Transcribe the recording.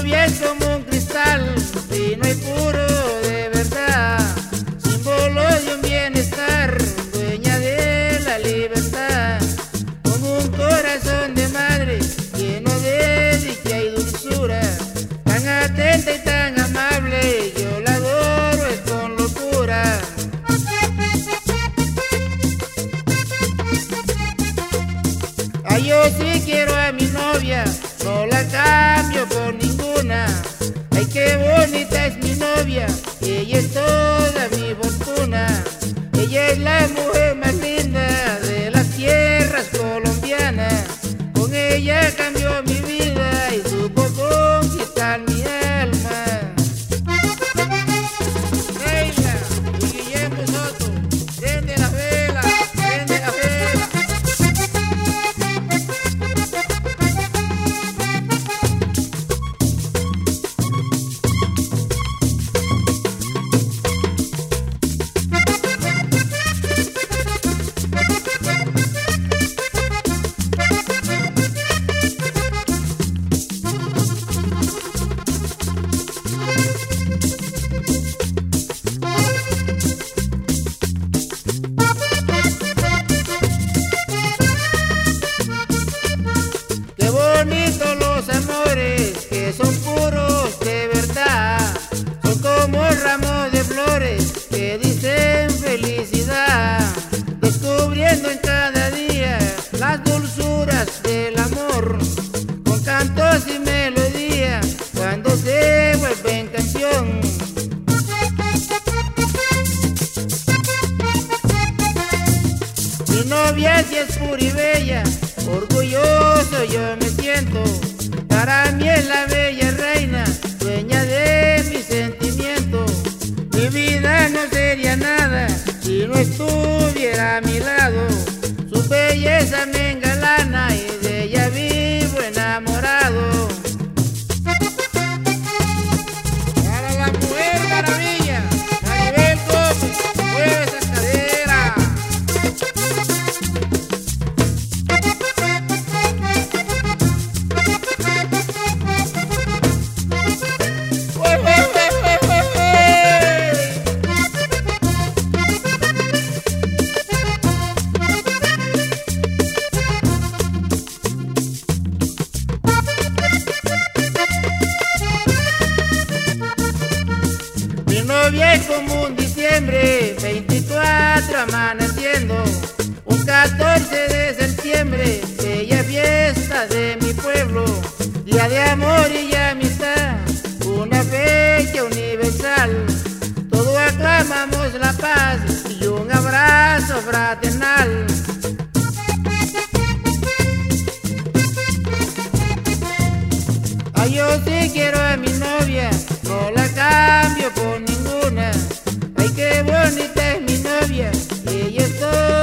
novia es como un cristal, fino y puro de verdad, símbolo de un bienestar, dueña de la libertad, con un corazón de madre lleno de dicha y dulzura, tan atenta y tan amable, yo la adoro es con locura. Ay, yo sí quiero a mi novia, no la cambio por ninguna. Ay, qué bonita es mi novia, ella es toda mi fortuna. Ella es la mujer más linda de las tierras colombianas. Con ella cambió mi vida y supo conquistar mi alma. Leila y Guillermo Soto, prende la vela, prende la vela. Bonitos los amores que son puros de verdad, son como ramos de flores que dicen felicidad, descubriendo en cada día las dulzuras del amor, con cantos y melodías cuando se vuelven canción. Mi novia si es pura y bella, orgulloso yo me siento, para mí es la bella reina, dueña de mi sentimiento. Mi vida no sería nada si no estuviera a mi lado, su belleza me engalana y de ella vivo enamorado. Para la mujer maravilla, Maribel Gómez, mueve esa cadera. Mi novia es como un diciembre, 24 amaneciendo, un 14 de septiembre, bella fiesta de mi pueblo, día de amor y amistad, una fecha universal, todos aclamamos la paz y un abrazo fraternal. Ay, yo sí quiero a mi novia, no la cambio por ninguna. Ay, qué bonita es mi novia, ella es todo